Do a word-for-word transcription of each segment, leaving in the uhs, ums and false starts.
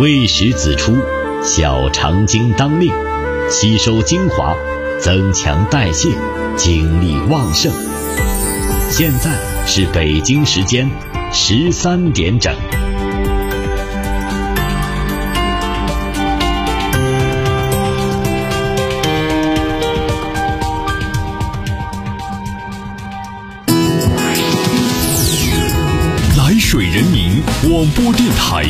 未时子出，小肠经当令，吸收精华，增强代谢，精力旺盛。现在是北京时间十三点整。 来水人民广播电台，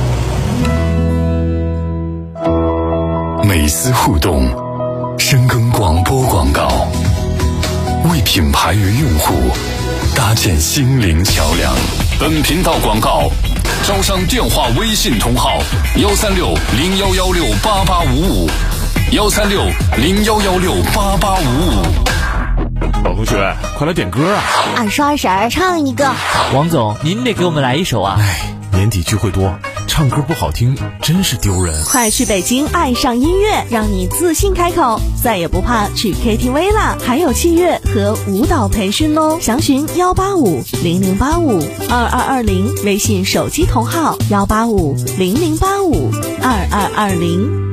美思互动深耕广播广告，为品牌与用户搭建心灵桥梁。 本频道广告招商电话微信同号幺三六零幺幺六八八五五幺三六零幺幺六八八五五。 老同学，快来点歌啊！ 二叔二婶唱一个。 王总，您得给我们来一首啊！ 哎，年底聚会多，唱歌不好听真是丢人。 快去北京爱上音乐，让你自信开口，再也不怕去 K T V 啦！还有器乐和舞蹈培训哦，详询幺八五零零八五二二二零，微信手机同号幺八五零零八五二二二零。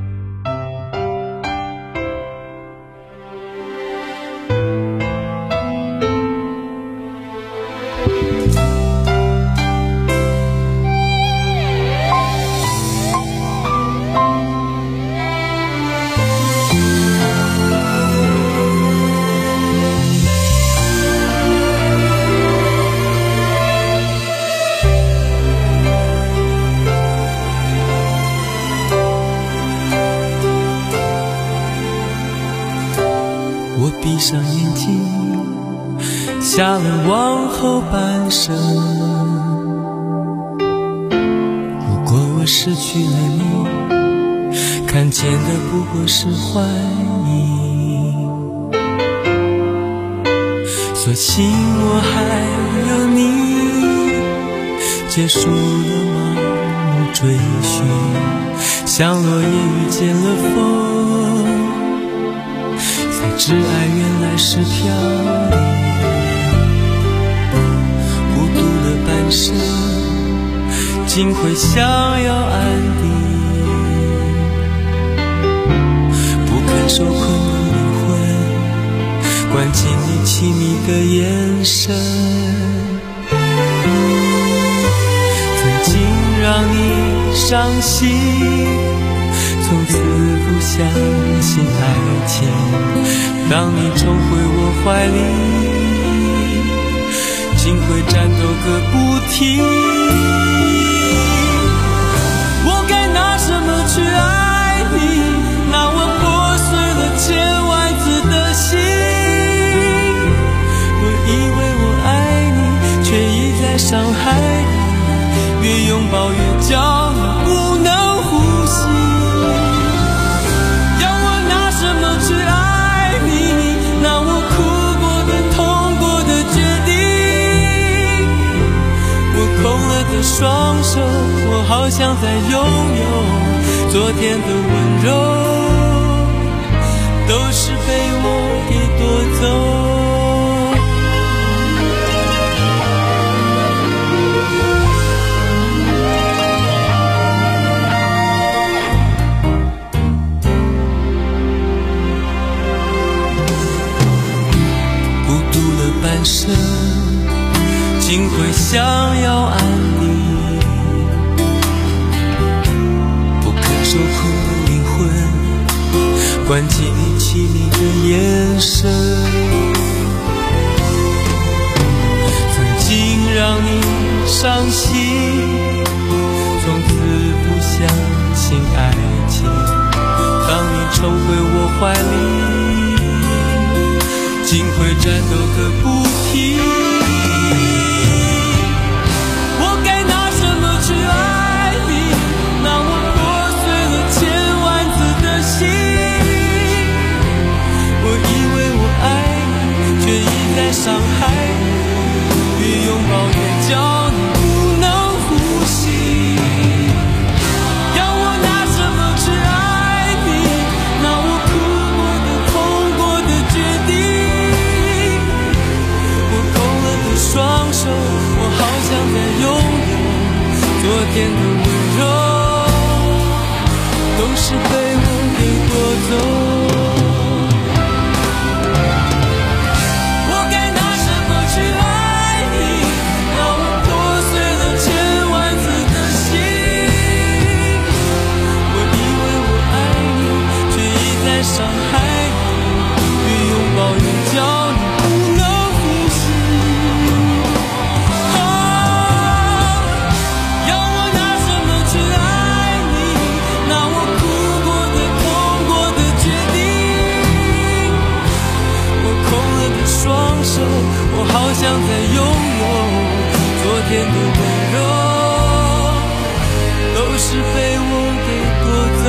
闭上眼睛，下了往后半生。如果我失去了你，看见的不过是幻影。所幸我还有你，结束了盲目追寻，像落叶遇见了风，挚爱原来是飘零，孤独了半生，竟会想要安定，不堪受困的灵魂，关进你凄迷的眼神，曾经让你伤心，从此不相信爱情，当你重回我怀里，竟会战斗个不停。我该拿什么去爱你，那我破碎了千万次的心，我以为我爱你，却一再伤害你，越拥抱越焦虑，不能呼吸。双手，我好想再拥有昨天的温柔，都是被我给夺走。孤独了半生，竟会想要安宁，不堪受困的灵魂，关进你凄迷的眼神，曾经让你伤心，从此不相信爱情，当你重回我怀里，竟会战斗个不停。伤害你，越拥抱越焦虑，不能呼吸。要我拿什么去爱你，那我哭过的痛过的决定，我空了的双手，我好想再拥有昨天的温柔， 是被我给夺走。我该拿什么去爱你，让我破碎了千万次的心。我以为我爱你，却一再伤害你，越拥抱越叫你不能呼吸。啊，要我拿什么去爱你，拿我哭过的痛过的决定。我空了的双手，我好想再拥有昨天的温柔，都是被我给夺走。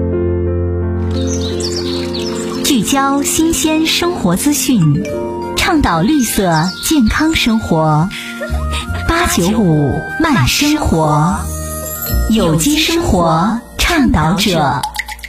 聚焦新鲜生活资讯， 倡导绿色健康生活。八九五慢生活，有机生活倡导者。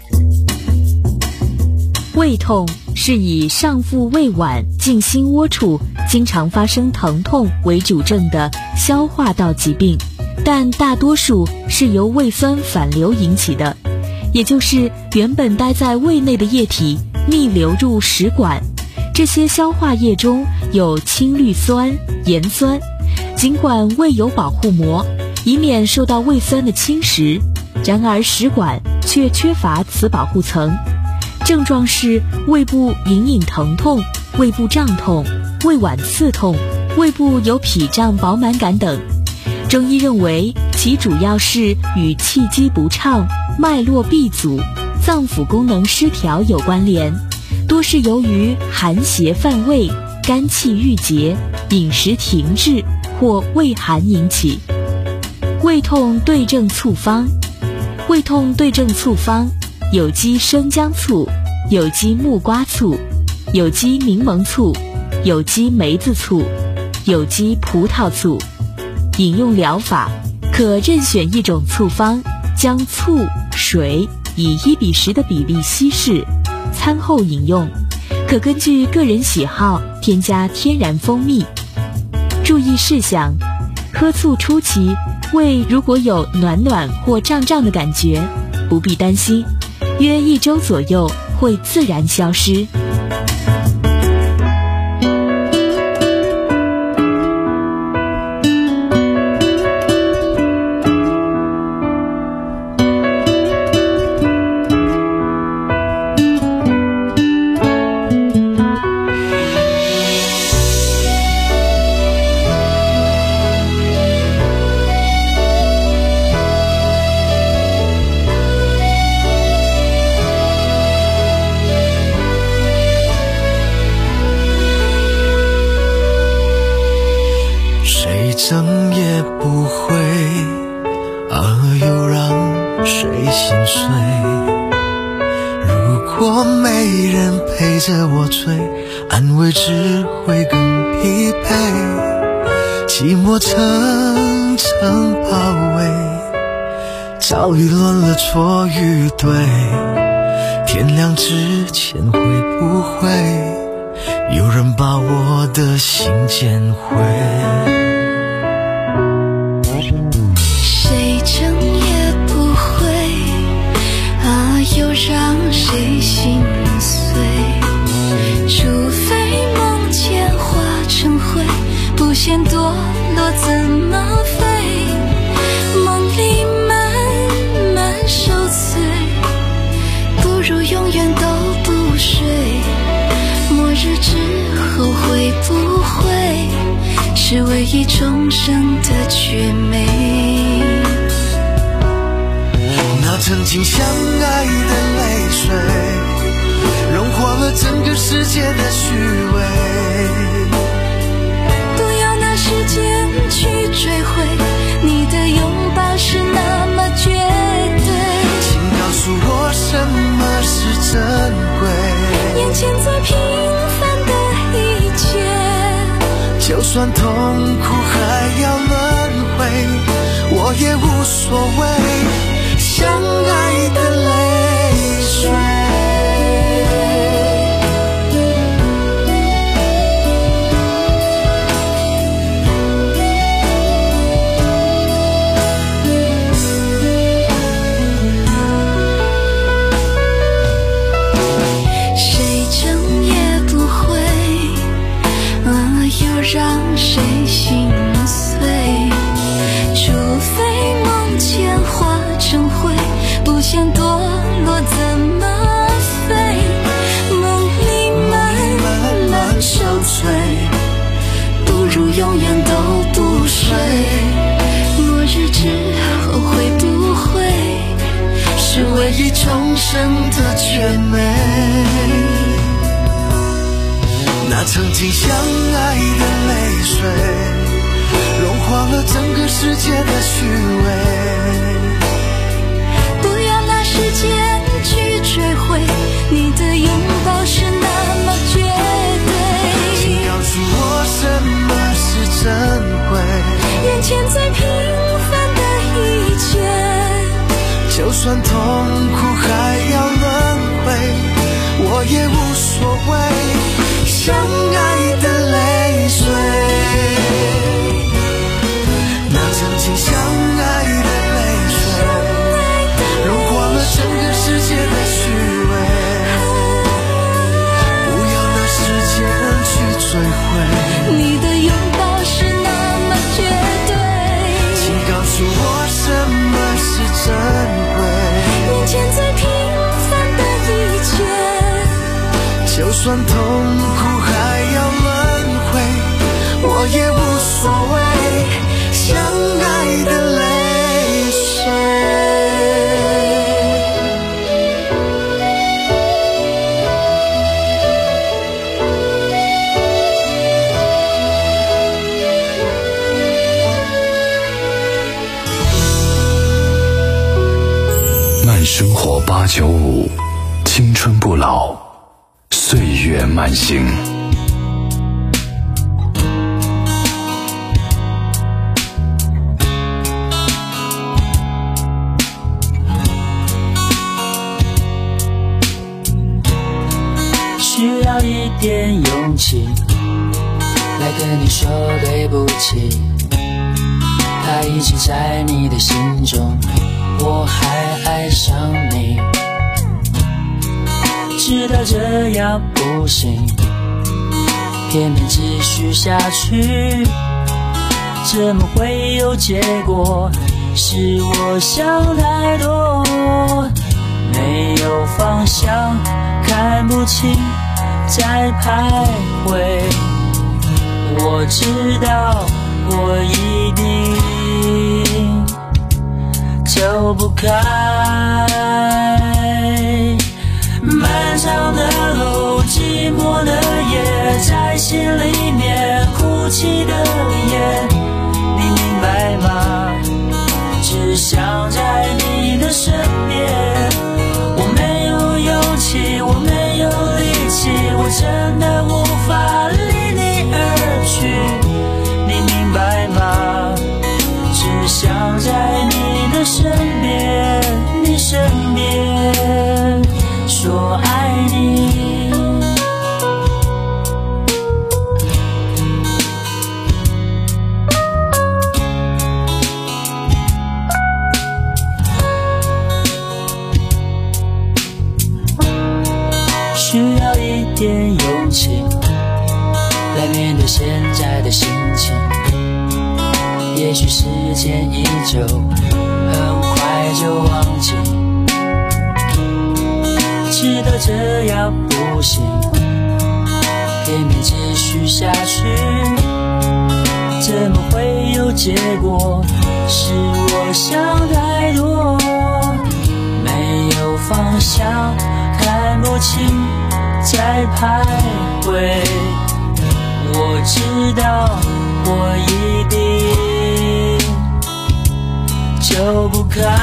胃痛是以上腹胃脘、颈心窝处经常发生疼痛为主症的消化道疾病，但大多数是由胃酸反流引起的，也就是原本待在胃内的液体逆流入食管。这些消化液中有氢氯酸、盐酸，尽管胃有保护膜，以免受到胃酸的侵蚀，然而食管却缺乏此保护层。症状是胃部隐隐疼痛、胃部胀痛、胃脘刺痛、胃部有痞胀饱满感等。中医认为其主要是与气机不畅、脉络闭阻、脏腑功能失调有关联，多是由于寒邪犯胃、肝气郁结、饮食停滞或胃寒引起。胃痛对症促方，胃痛对症促方有机生姜醋、有机木瓜醋、有机柠檬醋、有机梅子醋、有机葡萄醋。饮用疗法可任选一种醋方，将醋、水以一比十的比例稀释，餐后饮用。可根据个人喜好添加天然蜂蜜。注意事项：喝醋初期，胃如果有暖暖或胀胀的感觉，不必担心，约一周左右会自然消失。 整也不会，而又让谁心碎。如果没人陪着我追，安慰只会更疲惫。寂寞层层包围，焦虑乱了错与对。天亮之前会不会有人把我的心捡回？ 又让谁心碎？除非梦见化成灰，不嫌堕落怎么飞？梦里慢慢受罪，不如永远都不睡。末日之后会不会是唯一终生的绝美？ 那曾经相爱的泪水，融化了整个世界的虚伪。 不要拿时间去追回，你的拥抱是那么绝对。 请告诉我什么是珍贵？ 眼前最平凡的一切， 就算痛苦还要轮回，我也无所谓。相爱的泪水， 谁争也不会，啊，又让谁心碎？除非梦见化成灰，不嫌堕落怎么飞？梦里慢慢受罪，不如永远都不睡。末日之后会不会是唯一终生的绝美？ 那曾经相爱的泪水，融化了整个世界的虚伪。 时间去追回，你的拥抱是那么绝对。 请告诉算痛苦还要轮回，我也无所谓，相爱的泪水，那曾经相爱的泪水，融化了整个世界的虚伪，不要让时间去摧毁你的拥抱是那么绝对， 请告诉我什么是珍贵， 面前最平凡的一切， 就算痛苦还要轮回，我也无所谓，相爱的泪水。 慢生活八九五，青春不老，岁月慢行。 需要一点勇气来跟你说对不起，他一直在你的心中，我还爱上你，知道这样不行，偏偏继续下去，怎么会有结果？是我想太多，没有方向，看不清，在徘徊。我知道我一定走不开，漫长的路，寂寞的夜，在心里面哭泣的夜，你明白吗？只想在你的身边，我没有勇气，我没有力气，我真的无法离你而去，你明白吗？只想在你的身边，你身边说爱你。需要一点勇气来面对现在的心情，也许时间一久，很快就忘记，知道这样不行，偏偏继续下去，怎么会有结果？是我想太多，没有方向，看不清，在徘徊。我知道我一定走不开，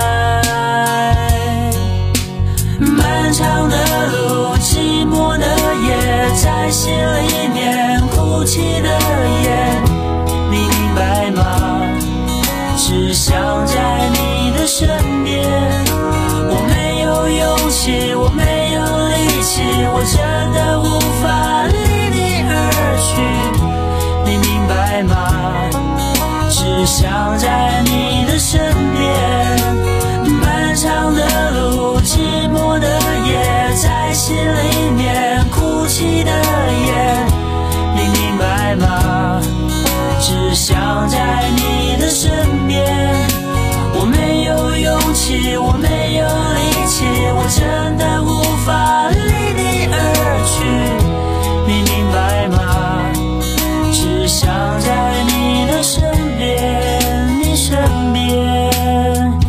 漫长的路，寂寞的夜，在心里面哭泣的夜，你明白吗？只想在你的身边，我没有勇气，我没有力气，我真的无法离你而去，你明白吗？只想在你的身边，漫长的路，寂寞的夜，在心里面哭泣的夜，你明白吗？只想在你的身边，我没有勇气，我没有力气，我真的无法离你而去，你明白吗？只想在你的身边，你身边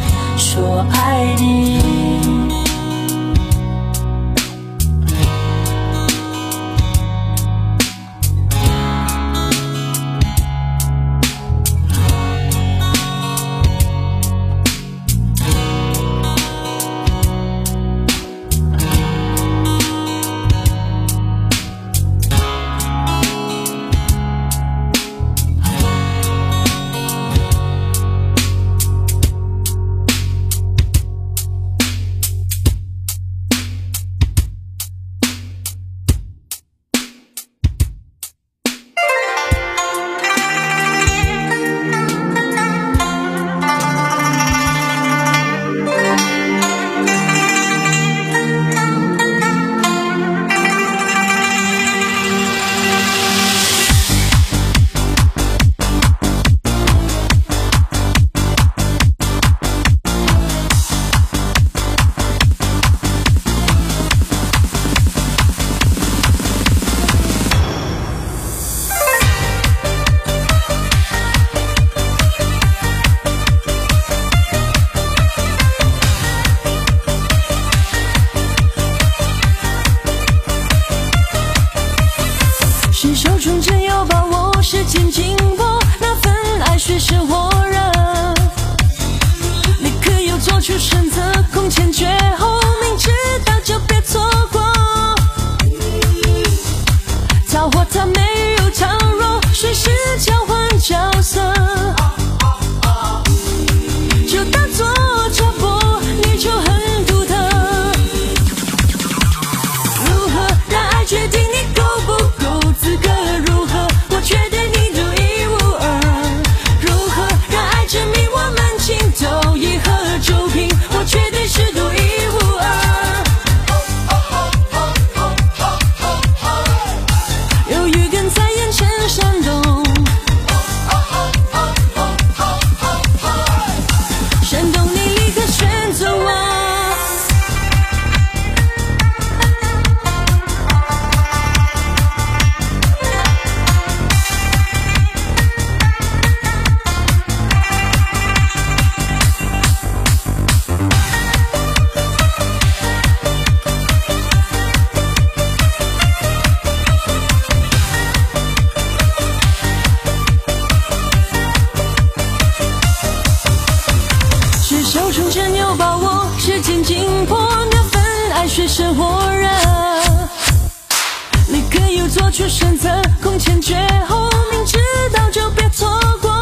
却选择空前绝后，明知道就别错过。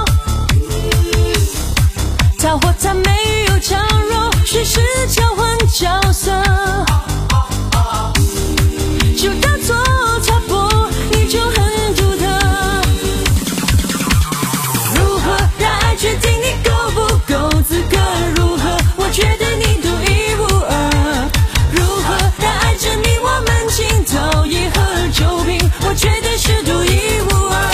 他或她没有强弱，随时交换角色，就当作插播，你就很独特。如何让爱决定你够不够资格？如何我觉得你独一无二？如何让爱证明我们情投意合？就凭我觉得是独一无二。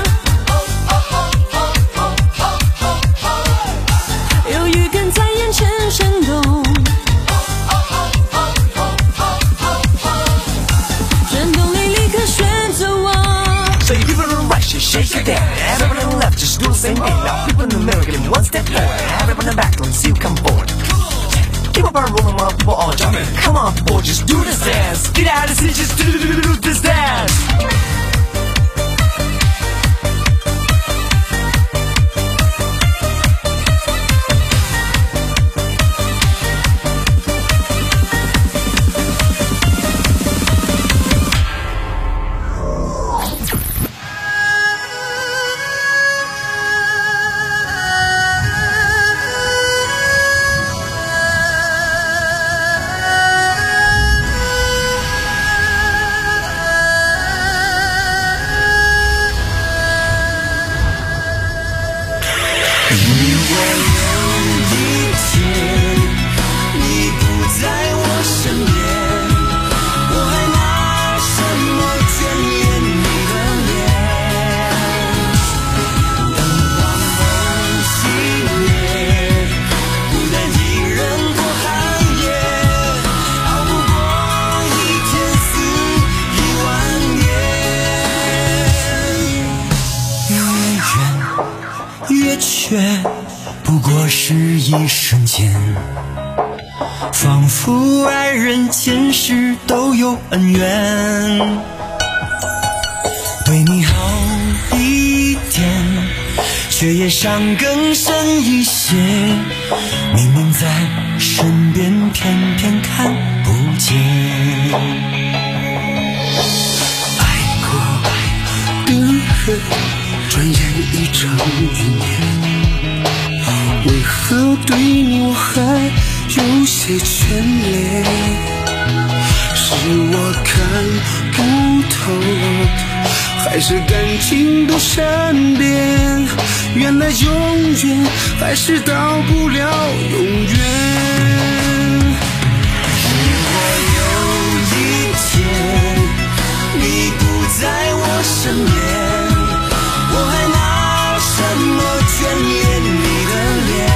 有预感在眼前闪动，转动你立刻选择我。 So you people on the right, shake your damn. Everyone on the left, just do the same thing. Now people in the middle, getting one step forward. Everyone in the back, let's see you come forward. Keep up our rolling while people all jumping. Come on, people, just do this dance. Get out of the seat, just do, do, do, do this dance. 不过是一瞬间，仿佛爱人前世都有恩怨。对你好一点，却也伤更深一些。明明在身边，偏偏看不见。爱过的人，转眼已成云烟。为何对你我还有些眷恋？是我看不透，还是感情都善变？原来永远还是到不了永远。如果有一天你不在我身边，我还拿什么眷恋你的脸？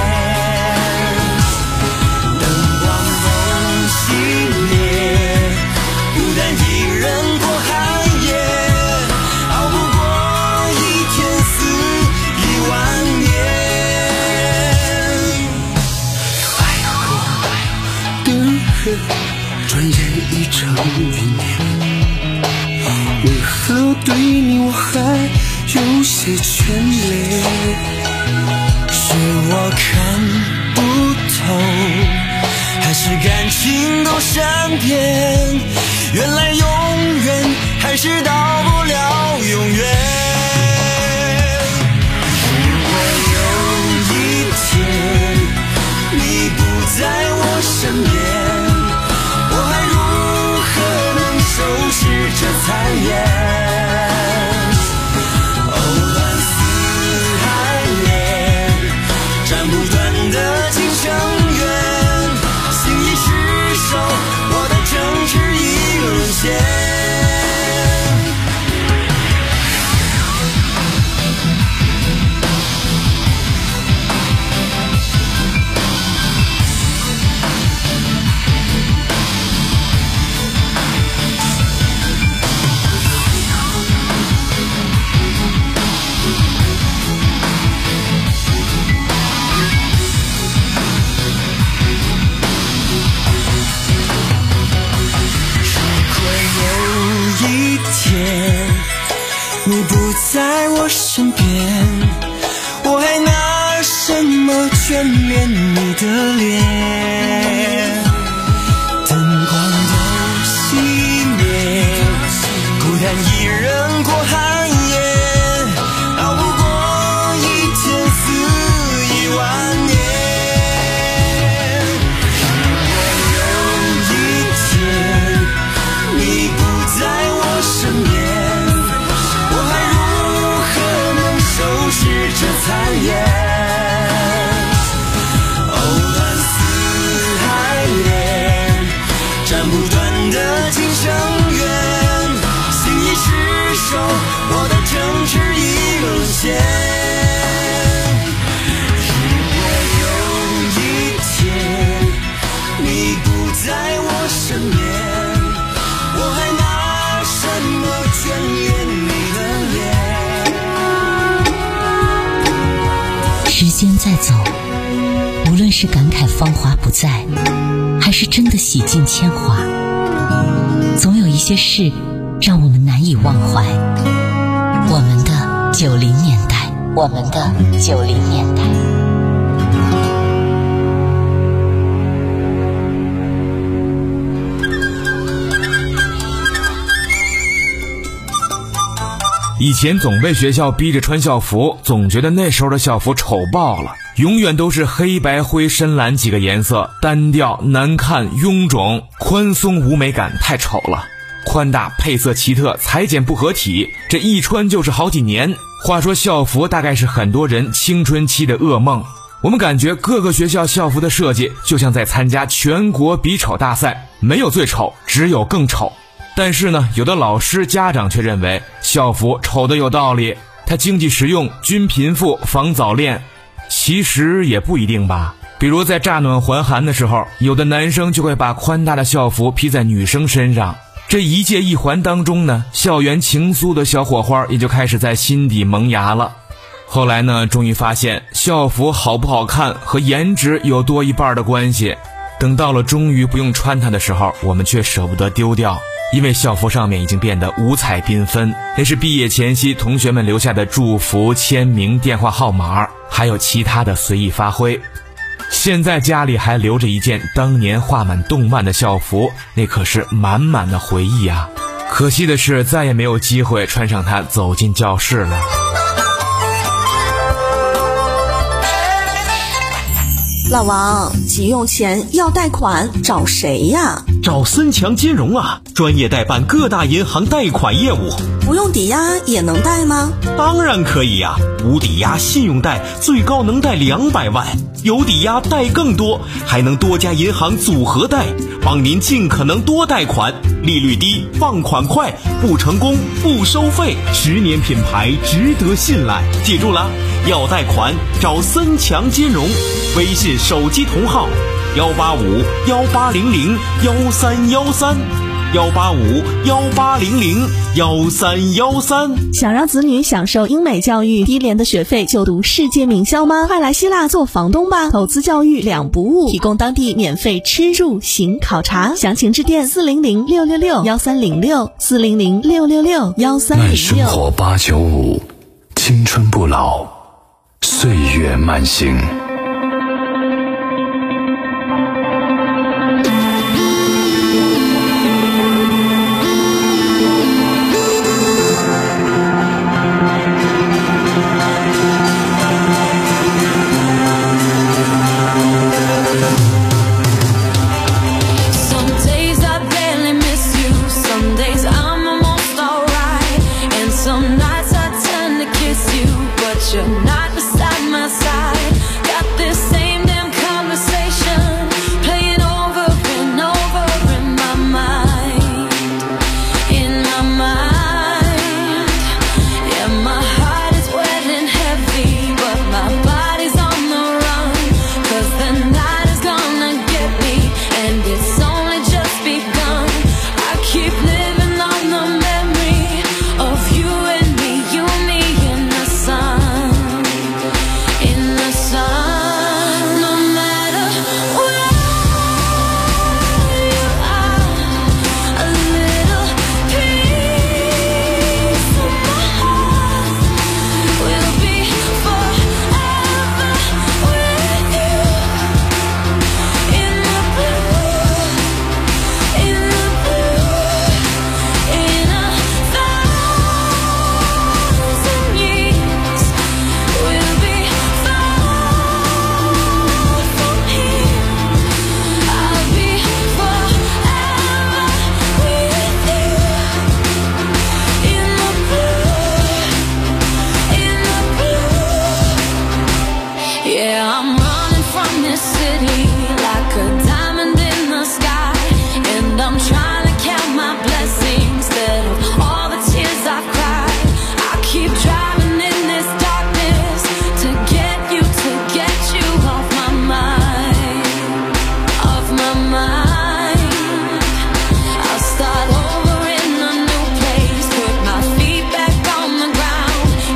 灯光风熄灭，孤单一人过寒夜，熬不过一天死一万年。爱过的人，转眼已成云烟。为何对你我还有些眷恋？是我看不透，还是感情都善变？原来永远还是到不了永远。如果有一天你不在我身边，我还如何能收拾这残烟？斩不断的情深渊，心已失守，我的争执已沦陷。你不在我身边，我还拿什么眷恋你的脸？灯光都熄灭，孤单一感慨芳华不再，还是真的洗尽铅华？总有一些事让我们难以忘怀。我们的九零年代，我们的九零年代。 以前总被学校逼着穿校服，总觉得那时候的校服丑爆了，永远都是黑白灰深蓝几个颜色，单调难看臃肿，宽松无美感，太丑了。宽大配色奇特，裁剪不合体，这一穿就是好几年。话说校服大概是很多人青春期的噩梦，我们感觉各个学校校服的设计就像在参加全国比丑大赛，没有最丑，只有更丑。但是呢，有的老师家长却认为校服丑的有道理，它经济实用，均贫富，防早恋。其实也不一定吧。比如在乍暖还寒的时候，有的男生就会把宽大的校服披在女生身上，这一届一环当中呢，校园情愫的小火花也就开始在心底萌芽了。后来呢，终于发现校服好不好看和颜值有多一半的关系。等到了终于不用穿它的时候，我们却舍不得丢掉，因为校服上面已经变得五彩缤纷，那是毕业前夕同学们留下的祝福、签名、电话号码，还有其他的随意发挥。现在家里还留着一件当年画满动漫的校服，那可是满满的回忆啊！可惜的是，再也没有机会穿上它走进教室了。 老王，急用钱要贷款，找谁呀？ 找森强金融啊，专业代办各大银行贷款业务。 不用抵押也能贷吗？ 当然可以呀、啊，无抵押信用贷最高能贷两百万，有抵押贷更多，还能多家银行组合贷，帮您尽可能多贷款，利率低，放款快，不成功不收费，十年品牌，值得信赖。记住了，要贷款找森强金融，微信手机同号幺八五幺八零零幺三幺三。幺八五幺八零零幺三幺三。 想让子女享受英美教育，低廉的学费就读世界名校吗？快来希腊做房东吧！投资教育两不误，提供当地免费吃住行考察，详情致电四零零六六六幺三零六四零零六六六幺三零六。 慢生活八九五，青春不老，岁月慢行。 You're not beside my side. Got this same damn conversation playing over and over in my mind. In my mind. Yeah, my heart is wet and heavy, but my body's on the run. Cause the night is gonna get me, and it's only just begun. I keep living on the memory of you and me, you, me, and the sun.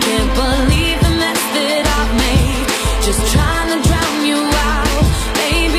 Just trying to drown you out, baby.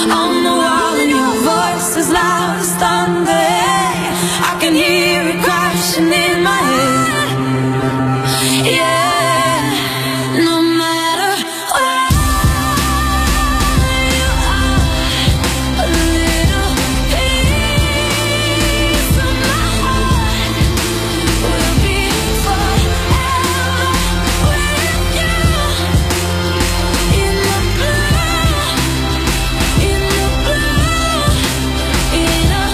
on the wall, and your voice is loud as thunder. I can hear it crashing in my head. Yeah, no matter where you are, a little piece of my heart will be forever with you. In the blue, in the blue, in a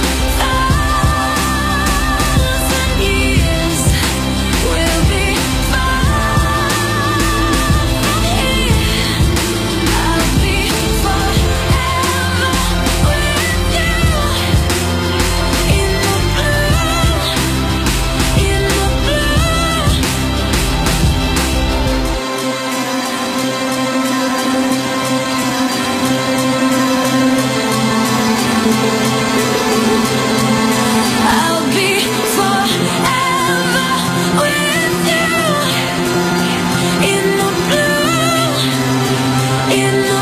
thousand years, we'll be fine. I'll be forever with you. In the blue, in the blue. I'll be forever with you. In the blue, in the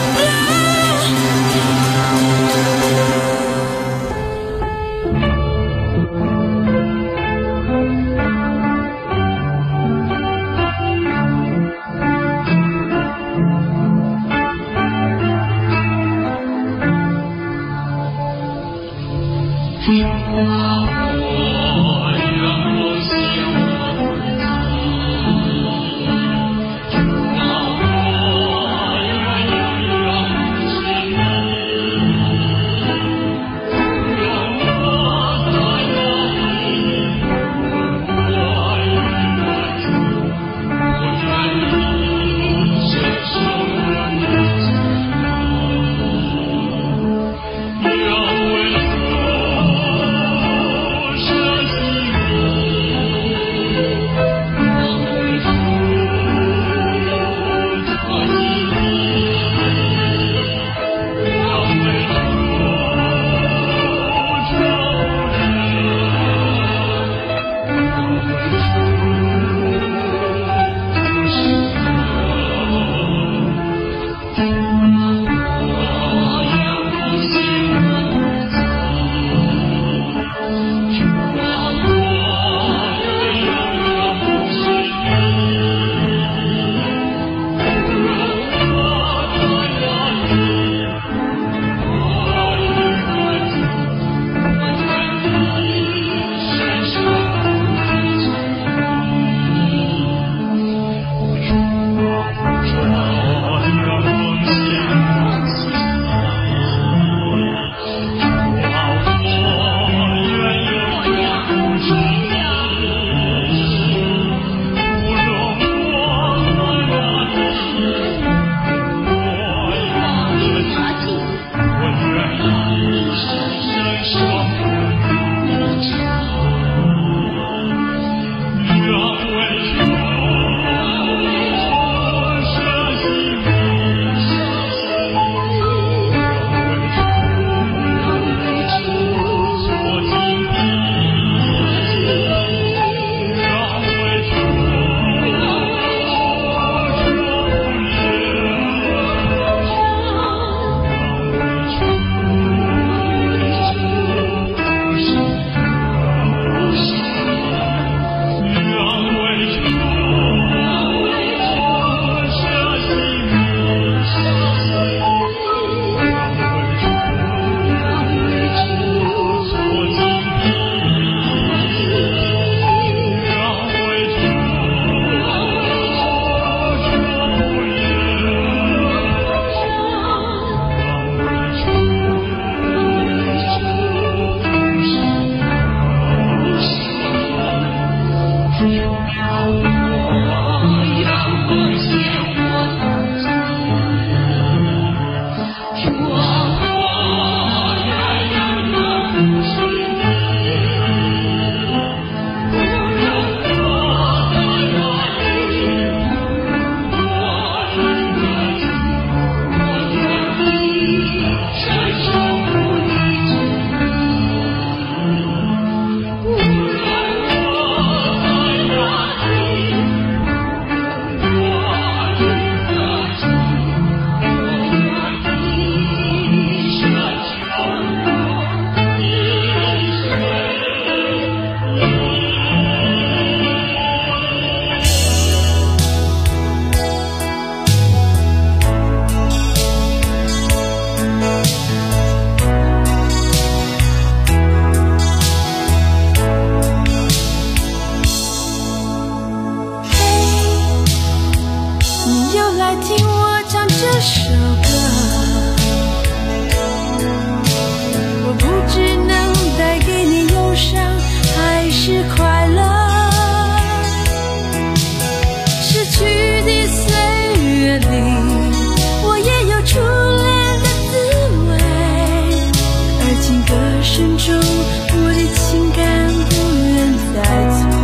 声中，我的情感不愿再错。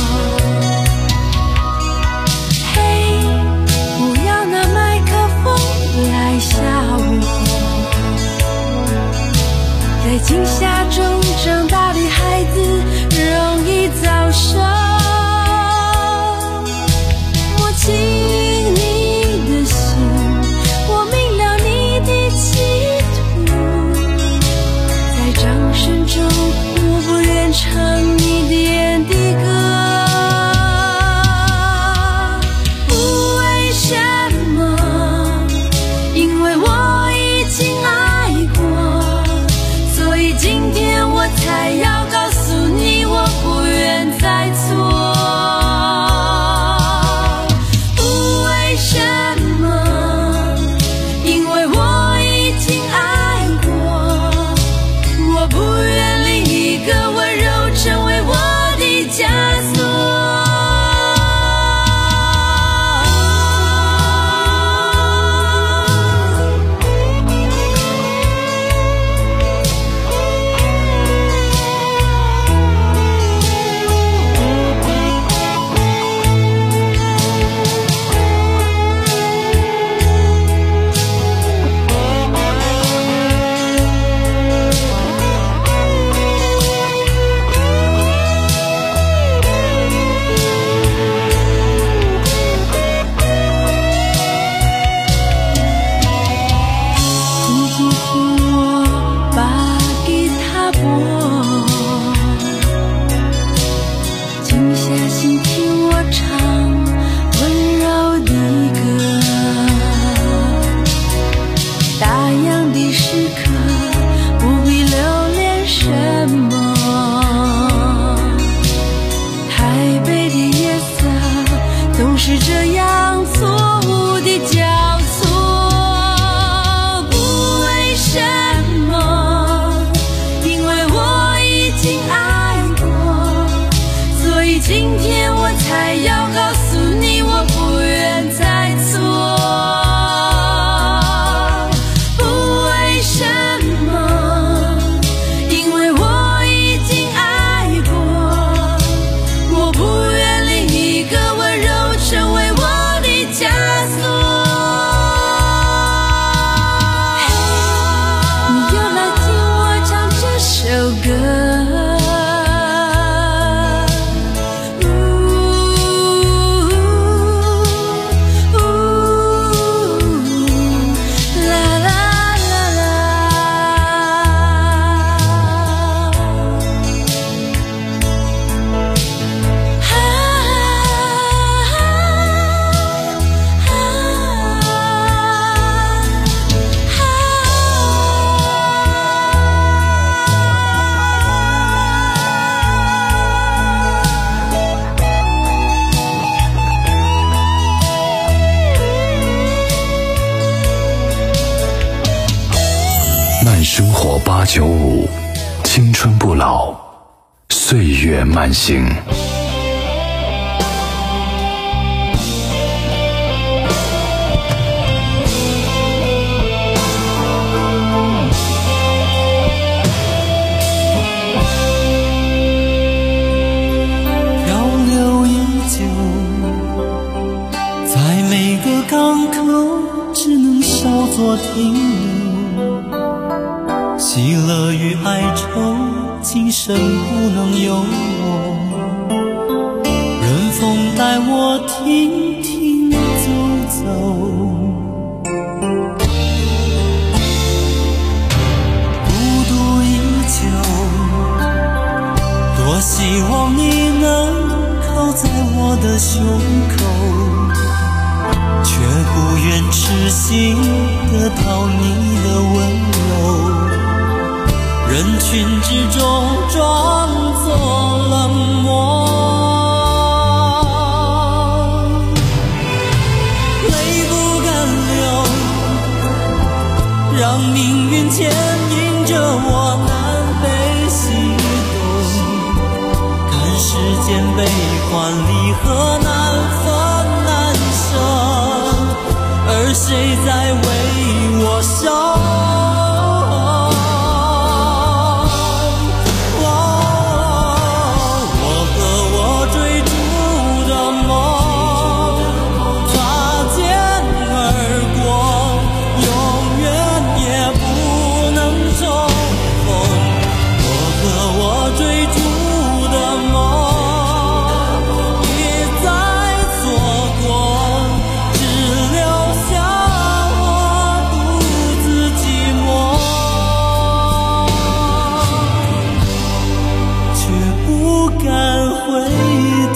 嘿，不要拿麦克风来吓我，在惊吓中长大的孩子容易早熟。摸清你的心，我明了你的企图，在掌声中我不愿唱你点的歌。为什么？因为我已经爱过，所以今天我才要告诉你，我不愿再错。为什么？因为我已经爱过，我不愿另一个温柔成为我的枷锁。今天我才要告诉你，我不愿再错。不为什么？因为我已经爱过，我不愿另一个温柔成为我的枷锁。你又来听我唱这首歌。 慢生活八九五，青春不老，岁月慢行。 漂流依旧，在每个港口，只能稍作停留。喜乐与哀愁，今生不能有我。任风带我停停走走，孤独依旧。多希望你能靠在我的胸口，却不愿痴心得到你的温柔。人群之中装作冷漠，泪不敢流，让命运牵引着我南北西东，看世间悲欢离合难分难舍，而谁在为我守？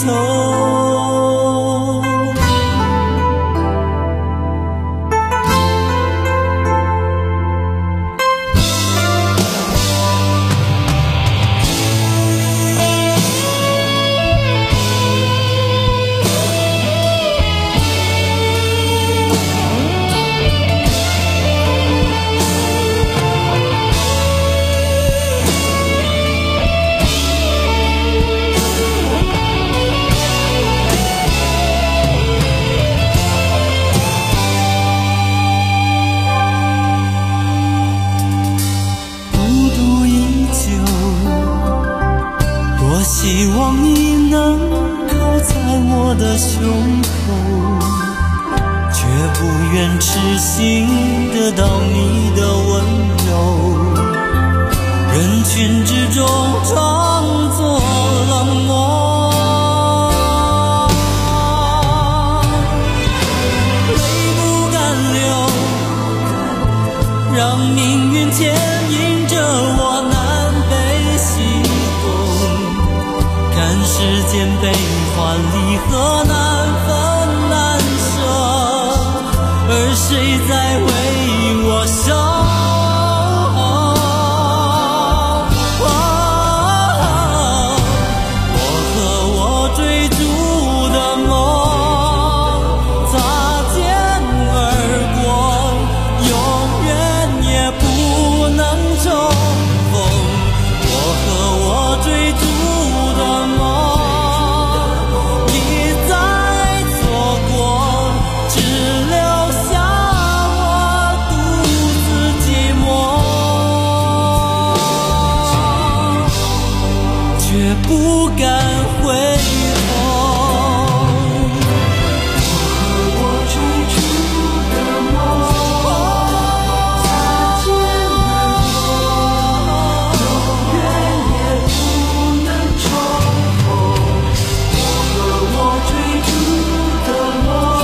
希望你能靠在我的胸口，却不愿痴心得到你的温柔，人群之中装作冷漠，泪不敢流，让命运牵引着我南北西东，看世间悲欢离合难分难舍，而谁在为我守？不敢回头，我和我追逐的梦，擦肩而过，永远也不能重逢。我和我追逐的梦，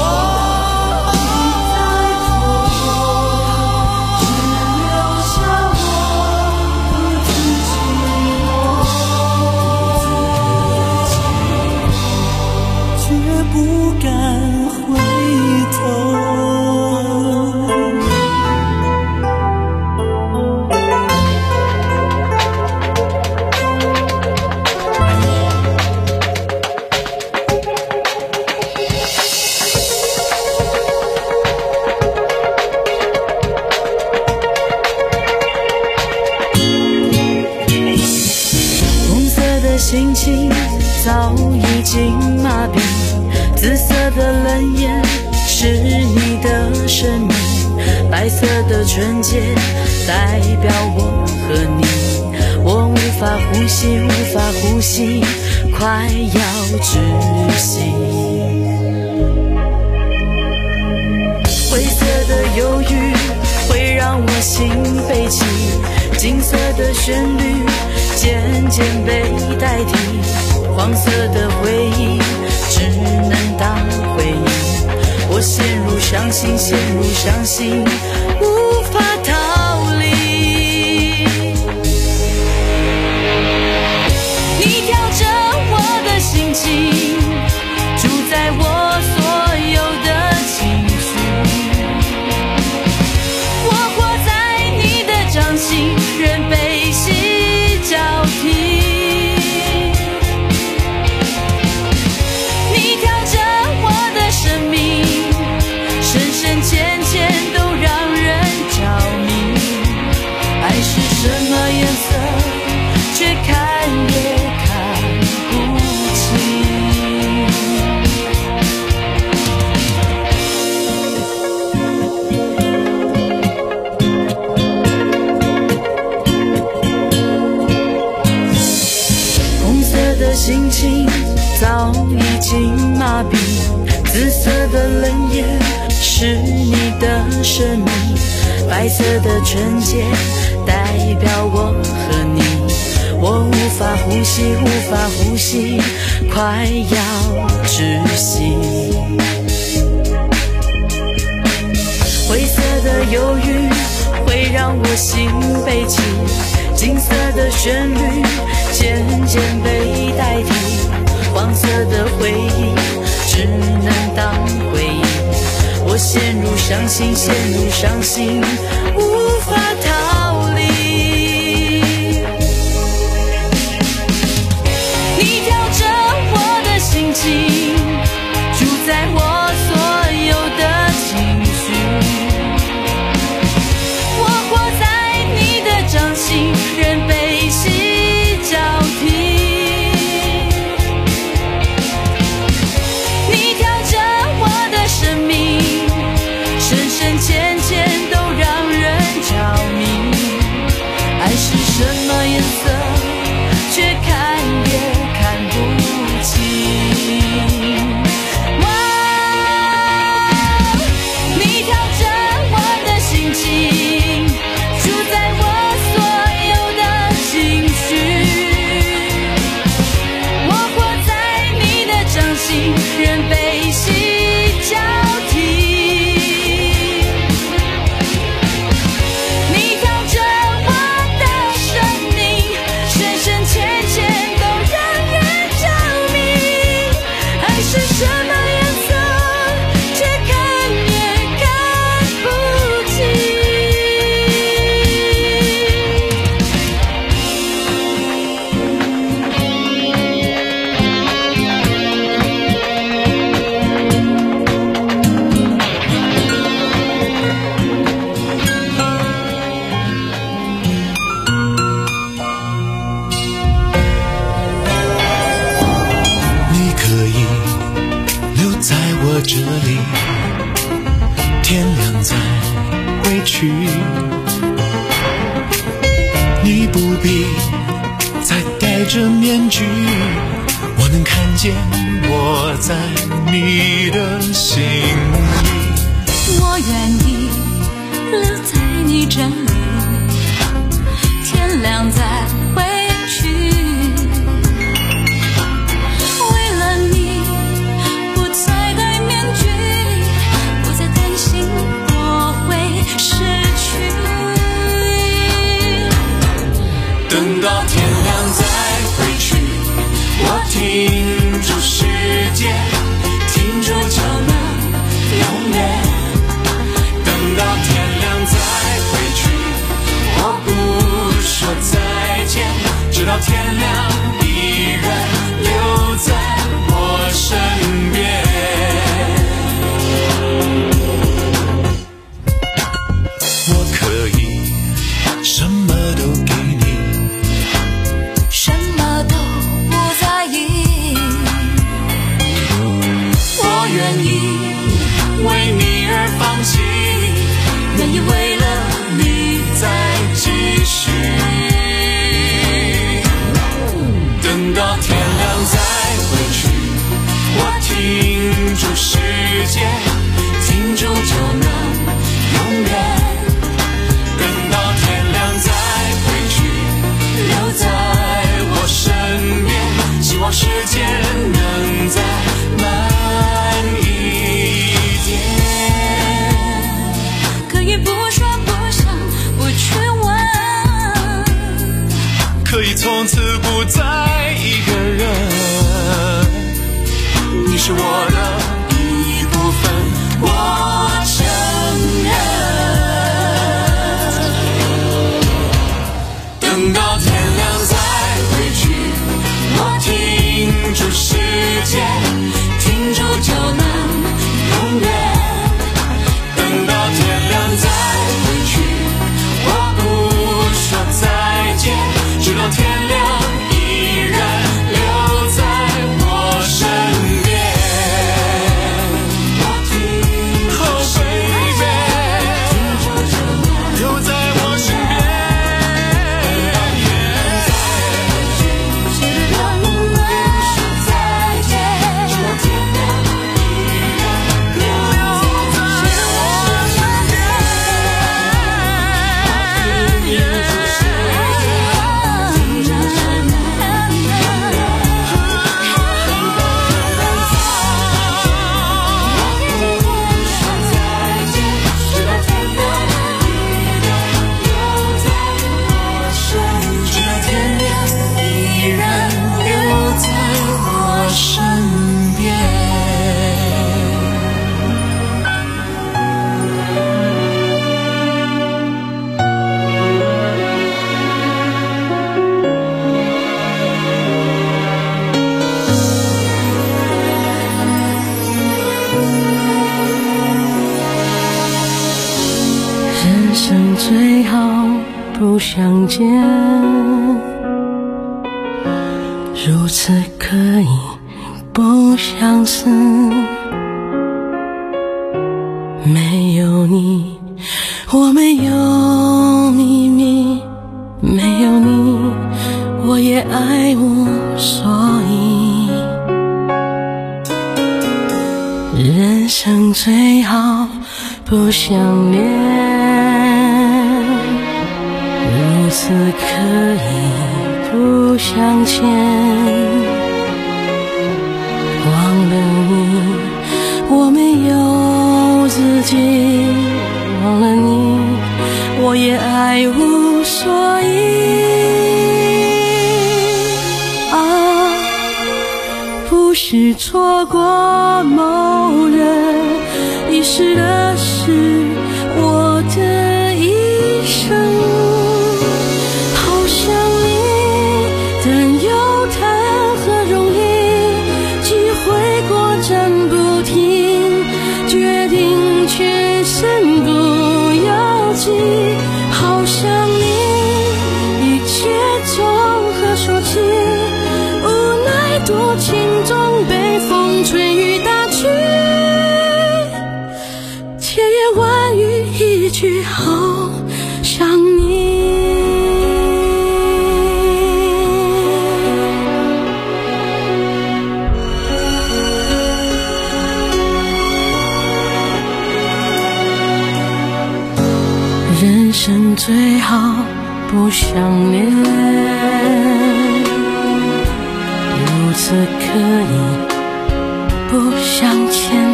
一再错过，只留下我独自寂寞。不敢回头。红色的心情早已经麻痹，紫色的冷眼是你的生命，白色的纯洁代表我和你，我无法呼吸，无法呼吸，快要窒息。灰色的忧郁会让我心悲戚，金色的旋律渐渐被代替，黄色的回忆只能当回忆，我陷入伤心，陷入伤心，无法逃离。你调整我的心情，主宰我所有的情绪，我活在你的掌心，任悲喜交替。浅浅都让人着迷，爱是什么颜色，却看也看不清。红色的心情早已经麻痹，紫色的冷眼是你的生命，白色的纯洁代表我和你，我无法呼吸，无法呼吸，快要窒息。灰色的忧郁会让我心悲戚，金色的旋律渐渐被代替，黄色色的回忆只能当回忆。我陷入伤心，陷入伤心，无法逃离。你调着我的心情，主宰我所有的情绪。我活在你的掌心，任悲喜交替。你调着我的生命，深深浅浅都让人着迷。爱是什么颜色，却看也看不清。哇，你调着我的心情，主宰我所有的情绪。我活在你的掌心，任悲喜交替。你调着我的生命，深深浅浅都让人着迷。爱是什么颜色，却看也看不清。 你可以留在我这里，天亮再回去。你不必再戴着面具，我能看见我在你的心里。 我愿意留在你这里，天亮再回去。为了你，不再戴面具，不再担心我会失去。 等到天亮再回去，我停住时间，停住就能永远。等到天亮再回去，我不说再见，直到天亮依然留在我身边。我可以什么都给你， 什么都不在意。 我愿意为你而放弃， 愿意为了你再继续。等到天亮再回去，我停住时间，停住就能永远。等到天亮再回去，留在我身边，希望时间能再慢一点。 可以不说不想不去问， 可以从此不再一个人，你是我的一部分，我承认。等到天亮再回去，我停住时间，停住就能永远。等到天亮再回去，我不说再见，直到天亮依然留在我身边。Oh baby， 留在我身边。 相见，如此可以不相思。没有你，我没有秘密，没有你，我也爱无所以。人生最好不相恋，如此可以不相欠。忘了你，我没有自己，忘了你，我也爱无所以。啊，不是错过某人，遗失的是我的一生。好想你，但又谈何容易，机会过站不停，决定却身不由己。好想你，一切从何说起，无奈多情总被风吹雨打去，千言万语一句好想你。人生最好不相恋，如此可以不相欠。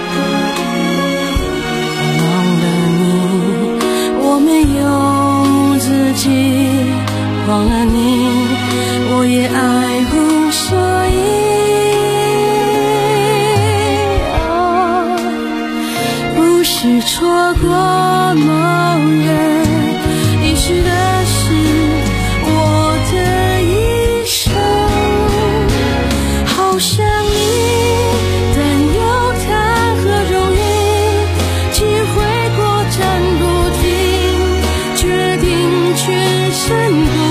忘了你，我没有自己，忘了你，我也爱无所以。啊，不是错过某人，遗失的是我的一生。好想你，但又谈何容易，机会过站不停，决定却身不